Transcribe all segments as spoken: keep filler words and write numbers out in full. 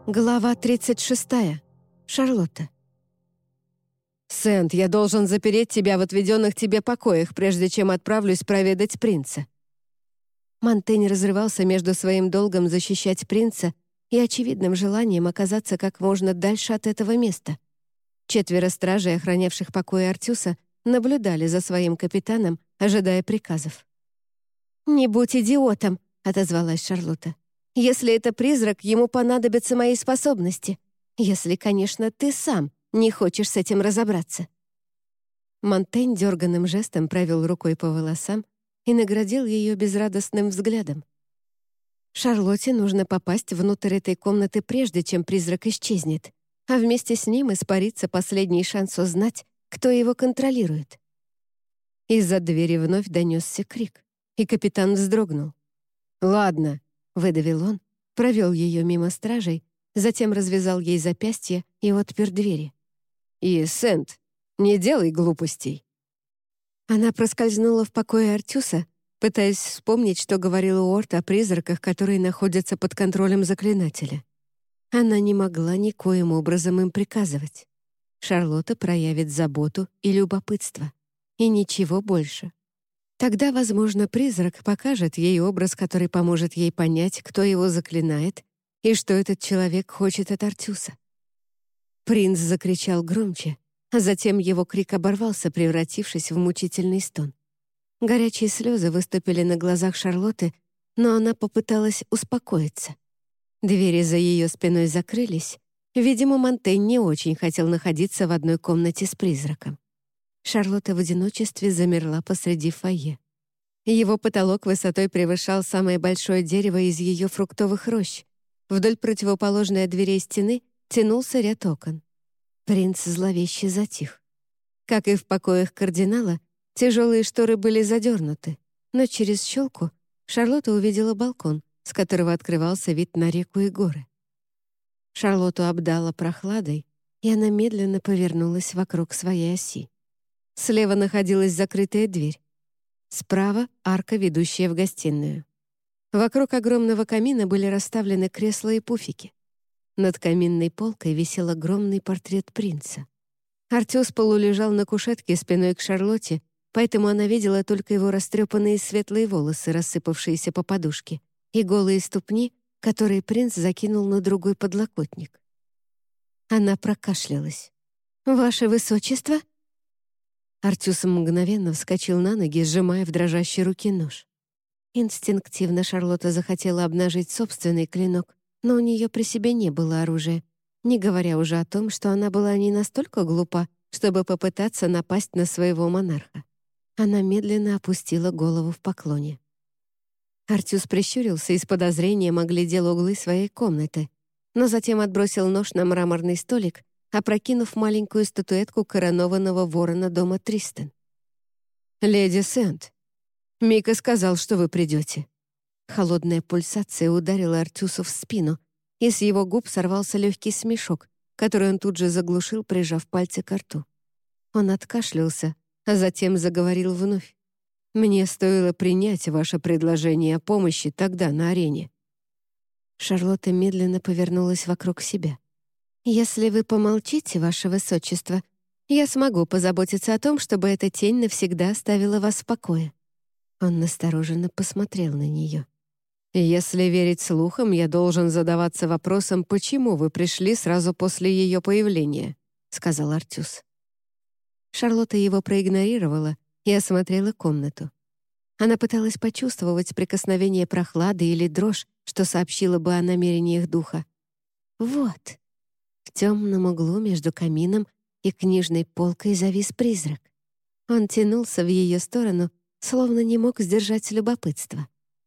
Глава тридцать шестая. Шарлотта. «Сэнд, я должен запереть тебя в отведенных тебе покоях, прежде чем отправлюсь проведать принца». Монтень разрывался между своим долгом защищать принца и очевидным желанием оказаться как можно дальше от этого места. Четверо стражей, охранявших покои Артюса, наблюдали за своим капитаном, ожидая приказов. «Не будь идиотом», — отозвалась Шарлотта. «Если это призрак, ему понадобятся мои способности. Если, конечно, ты сам не хочешь с этим разобраться». Монтень дерганным жестом провел рукой по волосам и наградил ее безрадостным взглядом. Шарлотте нужно попасть внутрь этой комнаты, прежде чем призрак исчезнет, а вместе с ним испарится последний шанс узнать, кто его контролирует. Из-за двери вновь донесся крик, и капитан вздрогнул. «Ладно», — выдавил он, провел ее мимо стражей, затем развязал ей запястье и отпер двери. «И, Сэнд, не делай глупостей». Она проскользнула в покое Артюса, пытаясь вспомнить, что говорил Уорд о призраках, которые находятся под контролем заклинателя. Она не могла никоим образом им приказывать. Шарлотта проявит заботу и любопытство. И ничего больше. Тогда, возможно, призрак покажет ей образ, который поможет ей понять, кто его заклинает и что этот человек хочет от Артюса. Принц закричал громче, а затем его крик оборвался, превратившись в мучительный стон. Горячие слезы выступили на глазах Шарлотты, но она попыталась успокоиться. Двери за ее спиной закрылись. Видимо, Монтень не очень хотел находиться в одной комнате с призраком. Шарлотта в одиночестве замерла посреди фойе. Его потолок высотой превышал самое большое дерево из ее фруктовых рощ. Вдоль противоположной от дверей стены тянулся ряд окон. Принц зловеще затих. Как и в покоях кардинала, тяжелые шторы были задернуты, но через щелку Шарлотта увидела балкон, с которого открывался вид на реку и горы. Шарлотту обдала прохладой, и она медленно повернулась вокруг своей оси. Слева находилась закрытая дверь. Справа — арка, ведущая в гостиную. Вокруг огромного камина были расставлены кресла и пуфики. Над каминной полкой висел огромный портрет принца. Артюс полулежал на кушетке спиной к Шарлотте, поэтому она видела только его растрепанные светлые волосы, рассыпавшиеся по подушке, и голые ступни, которые принц закинул на другой подлокотник. Она прокашлялась. «Ваше высочество?» Артюс мгновенно вскочил на ноги, сжимая в дрожащей руке нож. Инстинктивно Шарлотта захотела обнажить собственный клинок, но у нее при себе не было оружия, не говоря уже о том, что она была не настолько глупа, чтобы попытаться напасть на своего монарха. Она медленно опустила голову в поклоне. Артюс прищурился и с подозрением оглядел углы своей комнаты, но затем отбросил нож на мраморный столик, опрокинув маленькую статуэтку коронованного ворона дома Тристен. «Леди Сэнд, Мика сказал, что вы придете». Холодная пульсация ударила Артюсу в спину, и с его губ сорвался легкий смешок, который он тут же заглушил, прижав пальцы к рту. Он откашлялся, а затем заговорил вновь. «Мне стоило принять ваше предложение о помощи тогда на арене». Шарлотта медленно повернулась вокруг себя. «Если вы помолчите, ваше высочество, я смогу позаботиться о том, чтобы эта тень навсегда оставила вас в покое». Он настороженно посмотрел на нее. «Если верить слухам, я должен задаваться вопросом, почему вы пришли сразу после ее появления», — сказал Артюс. Шарлотта его проигнорировала и осмотрела комнату. Она пыталась почувствовать прикосновение прохлады или дрожь, что сообщило бы о намерениях духа. Вот. В темном углу между камином и книжной полкой завис призрак. Он тянулся в ее сторону, словно не мог сдержать любопытство.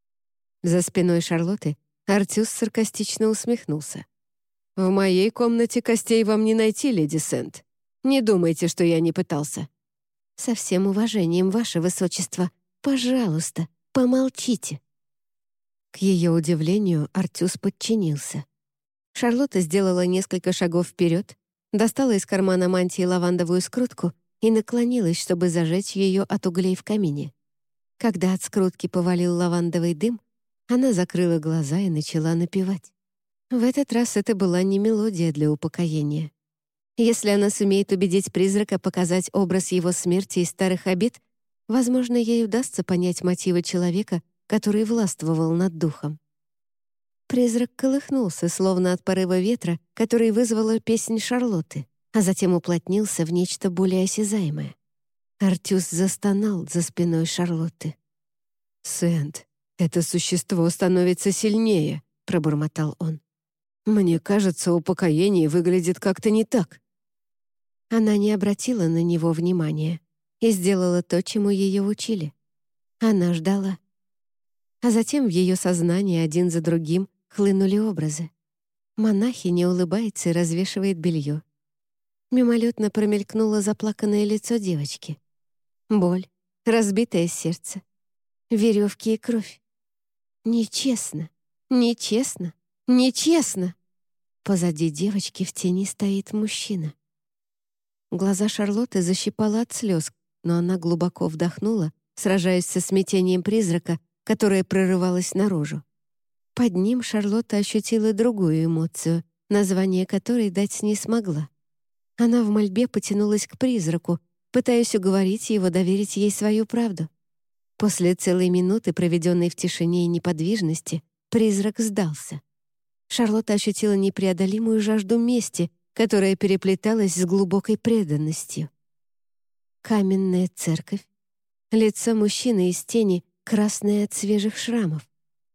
За спиной Шарлотты Артюс саркастично усмехнулся. «В моей комнате костей вам не найти, леди Сэнд. Не думайте, что я не пытался». «Со всем уважением, ваше высочество, пожалуйста, помолчите». К ее удивлению Артюс подчинился. Шарлотта сделала несколько шагов вперед, достала из кармана мантии лавандовую скрутку и наклонилась, чтобы зажечь ее от углей в камине. Когда от скрутки повалил лавандовый дым, она закрыла глаза и начала напевать. В этот раз это была не мелодия для упокоения. Если она сумеет убедить призрака показать образ его смерти и старых обид, возможно, ей удастся понять мотивы человека, который властвовал над духом. Призрак колыхнулся, словно от порыва ветра, который вызвала песнь Шарлотты, а затем уплотнился в нечто более осязаемое. Артюс застонал за спиной Шарлотты. «Сэнд, это существо становится сильнее», — пробормотал он. «Мне кажется, упокоение выглядит как-то не так». Она не обратила на него внимания и сделала то, чему ее учили. Она ждала. А затем в ее сознание один за другим хлынули образы. Монахиня улыбается и развешивает белье. Мимолетно промелькнуло заплаканное лицо девочки. Боль, разбитое сердце, веревки и кровь. Нечестно, нечестно, нечестно. Позади девочки в тени стоит мужчина. Глаза Шарлотты защипало от слез, но она глубоко вдохнула, сражаясь со смятением призрака, которое прорывалось наружу. Под ним Шарлотта ощутила другую эмоцию, название которой дать не смогла. Она в мольбе потянулась к призраку, пытаясь уговорить его доверить ей свою правду. После целой минуты, проведенной в тишине и неподвижности, призрак сдался. Шарлотта ощутила непреодолимую жажду мести, которая переплеталась с глубокой преданностью. Каменная церковь, лицо мужчины из тени, красное от свежих шрамов.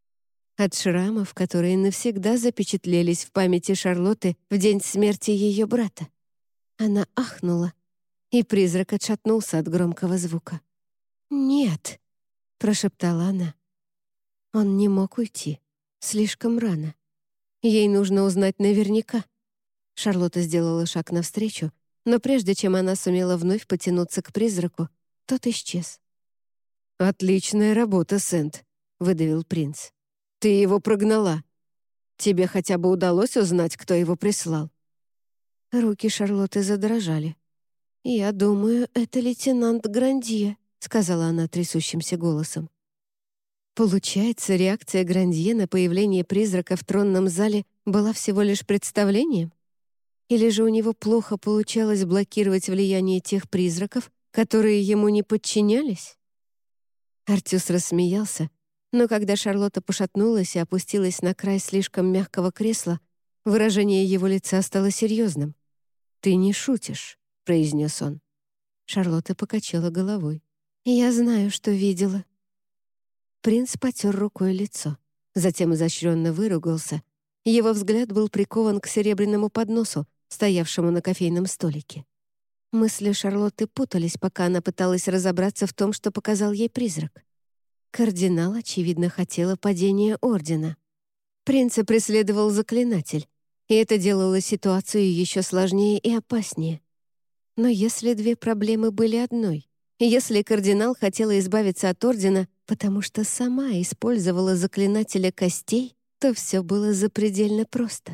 От шрамов, которые навсегда запечатлелись в памяти Шарлотты в день смерти ее брата. Она ахнула, и призрак отшатнулся от громкого звука. «Нет», — прошептала она. Он не мог уйти. Слишком рано. Ей нужно узнать наверняка. Шарлотта сделала шаг навстречу, но прежде чем она сумела вновь потянуться к призраку, тот исчез. «Отличная работа, Сэнд», — выдавил принц. «Ты его прогнала. Тебе хотя бы удалось узнать, кто его прислал?» Руки Шарлотты задрожали. «Я думаю, это лейтенант Грандье», — сказала она трясущимся голосом. Получается, реакция Грандье на появление призрака в тронном зале была всего лишь представлением? Или же у него плохо получалось блокировать влияние тех призраков, которые ему не подчинялись? Артюс рассмеялся, но когда Шарлотта пошатнулась и опустилась на край слишком мягкого кресла, выражение его лица стало серьезным. «Ты не шутишь», — произнес он. Шарлотта покачала головой. «Я знаю, что видела». Принц потер рукой лицо, затем изощренно выругался. Его взгляд был прикован к серебряному подносу, стоявшему на кофейном столике. Мысли Шарлотты путались, пока она пыталась разобраться в том, что показал ей призрак. Кардинал, очевидно, хотела падения ордена. Принца преследовал заклинатель, и это делало ситуацию еще сложнее и опаснее. Но если две проблемы были одной, если кардинал хотела избавиться от ордена, потому что сама использовала заклинателя костей, то все было запредельно просто.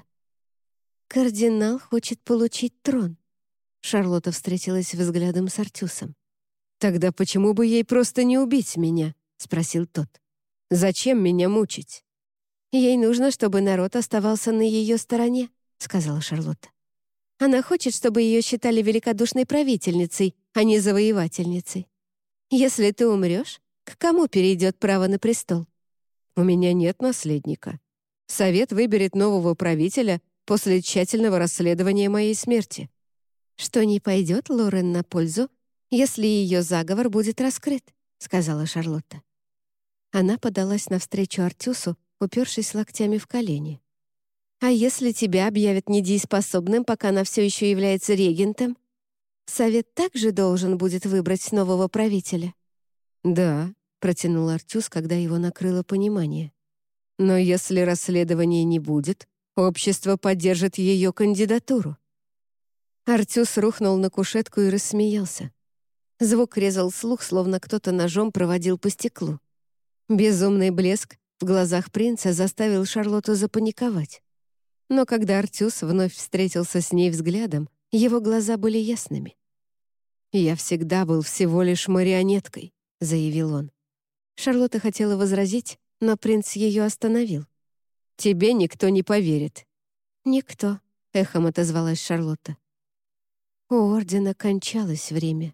Кардинал хочет получить трон. Шарлотта встретилась взглядом с Артюсом. «Тогда почему бы ей просто не убить меня?» — спросил тот. «Зачем меня мучить?» «Ей нужно, чтобы народ оставался на ее стороне», — сказала Шарлотта. «Она хочет, чтобы ее считали великодушной правительницей, а не завоевательницей. Если ты умрешь, к кому перейдет право на престол?» «У меня нет наследника. Совет выберет нового правителя после тщательного расследования моей смерти». «Что не пойдет Лорен на пользу, если ее заговор будет раскрыт», — сказала Шарлотта. Она подалась навстречу Артюсу, упершись локтями в колени. «А если тебя объявят недееспособным, пока она все еще является регентом? Совет также должен будет выбрать нового правителя». «Да», — протянул Артюс, когда его накрыло понимание. «Но если расследования не будет, общество поддержит ее кандидатуру». Артюс рухнул на кушетку и рассмеялся. Звук резал слух, словно кто-то ножом проводил по стеклу. Безумный блеск в глазах принца заставил Шарлотту запаниковать. Но когда Артюс вновь встретился с ней взглядом, его глаза были ясными. «Я всегда был всего лишь марионеткой», — заявил он. Шарлотта хотела возразить, но принц ее остановил. «Тебе никто не поверит. «Никто», — эхом отозвалась Шарлотта. У Ордена кончалось время.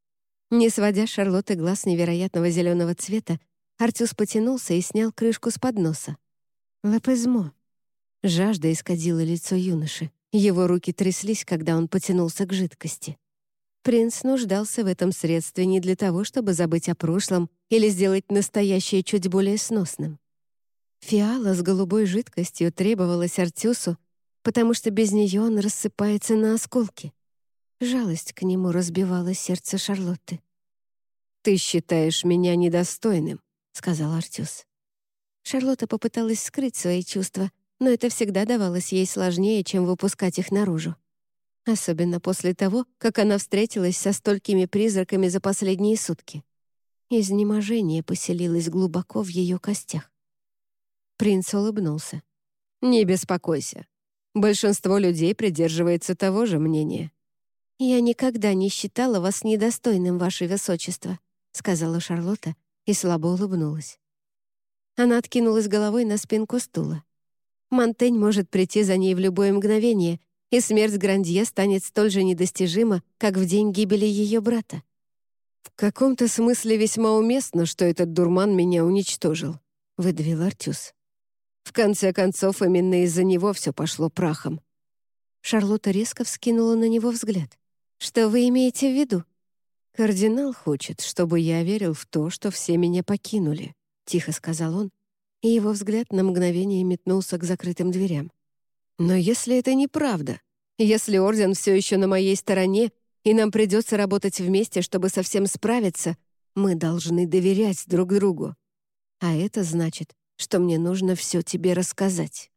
Не сводя с Шарлотты глаз невероятного зеленого цвета, Артюс потянулся и снял крышку с подноса. Лапезмо. Жажда исказила лицо юноши. Его руки тряслись, когда он потянулся к жидкости. Принц нуждался в этом средстве не для того, чтобы забыть о прошлом или сделать настоящее чуть более сносным. Фиала с голубой жидкостью требовалась Артюсу, потому что без нее он рассыпается на осколки. Жалость к нему разбивала сердце Шарлотты. «Ты считаешь меня недостойным», — сказал Артюс. Шарлотта попыталась скрыть свои чувства, но это всегда давалось ей сложнее, чем выпускать их наружу. Особенно после того, как она встретилась со столькими призраками за последние сутки. Изнеможение поселилось глубоко в ее костях. Принц улыбнулся. «Не беспокойся. Большинство людей придерживается того же мнения». «Я никогда не считала вас недостойным, ваше высочество», сказала Шарлотта и слабо улыбнулась. Она откинулась головой на спинку стула. Монтень может прийти за ней в любое мгновение, и смерть Грандье станет столь же недостижима, как в день гибели ее брата. «В каком-то смысле весьма уместно, что этот дурман меня уничтожил», — выдавил Артюс. «В конце концов, именно из-за него все пошло прахом». Шарлотта резко вскинула на него взгляд. «Что вы имеете в виду?» «Кардинал хочет, чтобы я верил в то, что все меня покинули», — тихо сказал он, и его взгляд на мгновение метнулся к закрытым дверям. «Но если это неправда, если Орден все еще на моей стороне, и нам придется работать вместе, чтобы со всем справиться, мы должны доверять друг другу. А это значит, что мне нужно все тебе рассказать».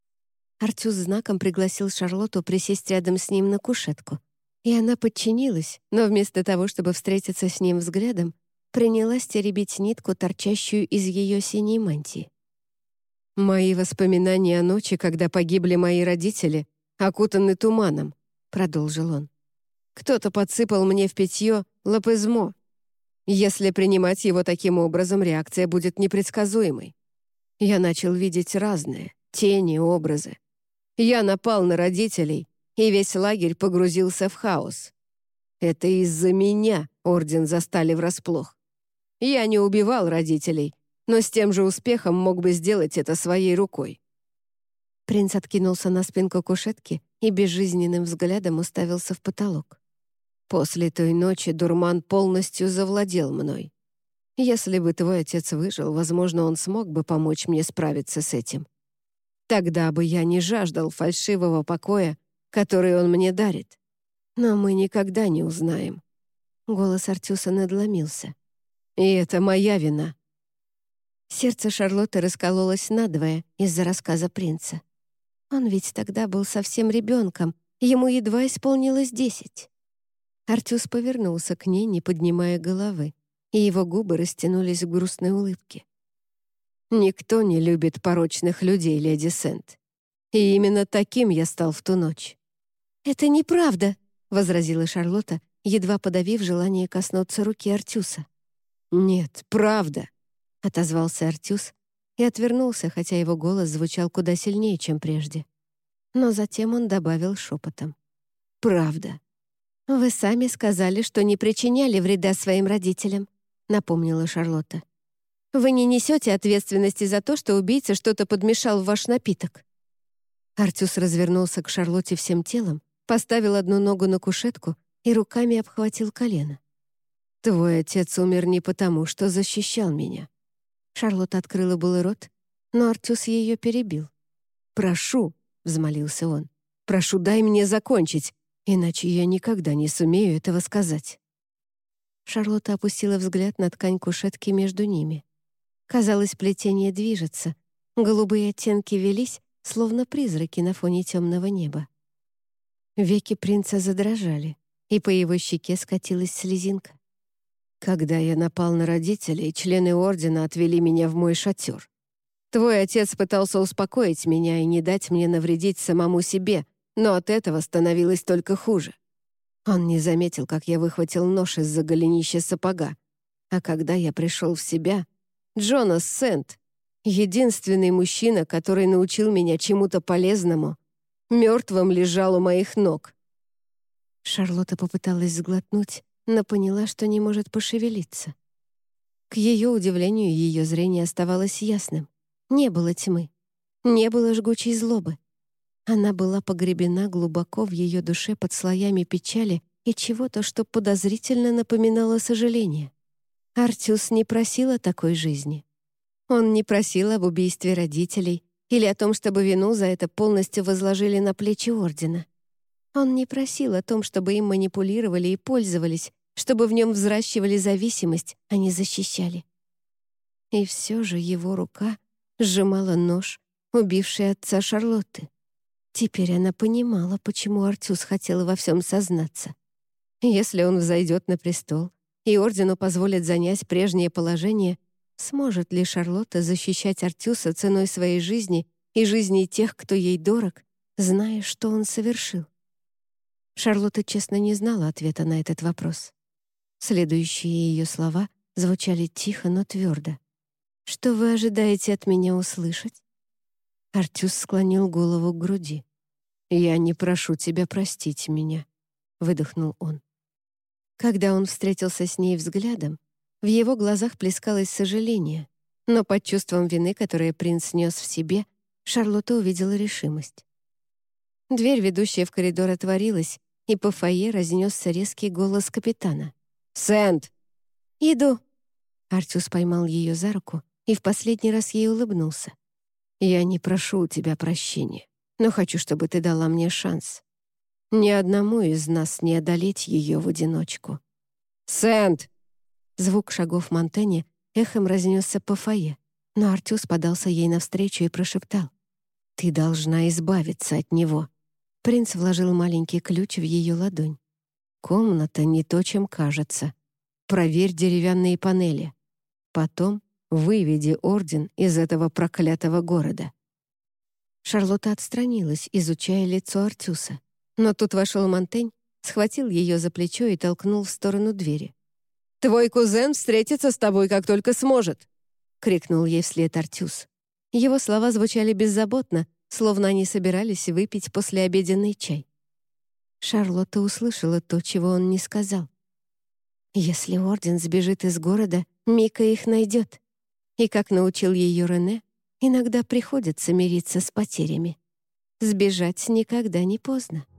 Артюс знаком пригласил Шарлотту присесть рядом с ним на кушетку, и она подчинилась, но вместо того, чтобы встретиться с ним взглядом, принялась теребить нитку, торчащую из ее синей мантии. «Мои воспоминания о ночи, когда погибли мои родители, окутаны туманом», — продолжил он. «Кто-то подсыпал мне в питье лапезмо. Если принимать его таким образом, реакция будет непредсказуемой. Я начал видеть разные тени, образы. Я напал на родителей, и весь лагерь погрузился в хаос. Это из-за меня Орден застали врасплох. Я не убивал родителей, но с тем же успехом мог бы сделать это своей рукой». Принц откинулся на спинку кушетки и безжизненным взглядом уставился в потолок. «После той ночи дурман полностью завладел мной. Если бы твой отец выжил, возможно, он смог бы помочь мне справиться с этим. Тогда бы я не жаждал фальшивого покоя, который он мне дарит. Но мы никогда не узнаем». Голос Артюса надломился. «И это моя вина». Сердце Шарлотты раскололось надвое из-за рассказа принца. Он ведь тогда был совсем ребенком, ему едва исполнилось десять. Артюс повернулся к ней, не поднимая головы, и его губы растянулись в грустной улыбке. «Никто не любит порочных людей, леди Сент. И именно таким я стал в ту ночь». «Это неправда», — возразила Шарлотта, едва подавив желание коснуться руки Артюса. «Нет, правда», — отозвался Артюс и отвернулся, хотя его голос звучал куда сильнее, чем прежде. Но затем он добавил шепотом. «Правда». «Вы сами сказали, что не причиняли вреда своим родителям», — напомнила Шарлотта. «Вы не несете ответственности за то, что убийца что-то подмешал в ваш напиток». Артюс развернулся к Шарлотте всем телом, поставил одну ногу на кушетку и руками обхватил колено. «Твой отец умер не потому, что защищал меня». Шарлотта открыла был рот, но Артюс ее перебил. «Прошу», — взмолился он, — «прошу, дай мне закончить, иначе я никогда не сумею этого сказать». Шарлотта опустила взгляд на ткань кушетки между ними. Казалось, плетение движется, голубые оттенки велись, словно призраки на фоне темного неба. Веки принца задрожали, и по его щеке скатилась слезинка. «Когда я напал на родителей, члены Ордена отвели меня в мой шатер. Твой отец пытался успокоить меня и не дать мне навредить самому себе, но от этого становилось только хуже. Он не заметил, как я выхватил нож из-за голенища сапога, а когда я пришел в себя, Джонас Сент, единственный мужчина, который научил меня чему-то полезному, мертвым лежал у моих ног». Шарлотта попыталась сглотнуть, но поняла, что не может пошевелиться. К ее удивлению, ее зрение оставалось ясным. Не было тьмы, не было жгучей злобы. Она была погребена глубоко в ее душе под слоями печали и чего-то, что подозрительно напоминало сожаление. Артюс не просил о такой жизни. Он не просил об убийстве родителей или о том, чтобы вину за это полностью возложили на плечи Ордена. Он не просил о том, чтобы им манипулировали и пользовались, чтобы в нем взращивали зависимость, а не защищали. И все же его рука сжимала нож, убивший отца Шарлотты. Теперь она понимала, почему Артюс хотел во всем сознаться. Если он взойдет на престол, и Ордену позволит занять прежнее положение, сможет ли Шарлотта защищать Артюса ценой своей жизни и жизни тех, кто ей дорог, зная, что он совершил? Шарлотта честно не знала ответа на этот вопрос. Следующие ее слова звучали тихо, но твердо. «Что вы ожидаете от меня услышать?» Артюс склонил голову к груди. «Я не прошу тебя простить меня», — выдохнул он. Когда он встретился с ней взглядом, в его глазах плескалось сожаление, но под чувством вины, которое принц нес в себе, Шарлотта увидела решимость. Дверь, ведущая в коридор, отворилась, и по фойе разнесся резкий голос капитана. «Сэнд!» «Иду!» Артюс поймал ее за руку и в последний раз ей улыбнулся. «Я не прошу у тебя прощения, но хочу, чтобы ты дала мне шанс. Ни одному из нас не одолеть ее в одиночку». «Сэнд!» Звук шагов Монтэни эхом разнесся по фойе, но Артюс подался ей навстречу и прошептал: «Ты должна избавиться от него». Принц вложил маленький ключ в ее ладонь. «Комната не то, чем кажется. Проверь деревянные панели. Потом выведи Орден из этого проклятого города». Шарлотта отстранилась, изучая лицо Артюса. Но тут вошел Монтень, схватил ее за плечо и толкнул в сторону двери. «Твой кузен встретится с тобой, как только сможет!» — крикнул ей вслед Артюс. Его слова звучали беззаботно, словно они собирались выпить послеобеденный чай. Шарлотта услышала то, чего он не сказал. Если Орден сбежит из города, Мика их найдет. И, как научил ее Рене, иногда приходится мириться с потерями. Сбежать никогда не поздно.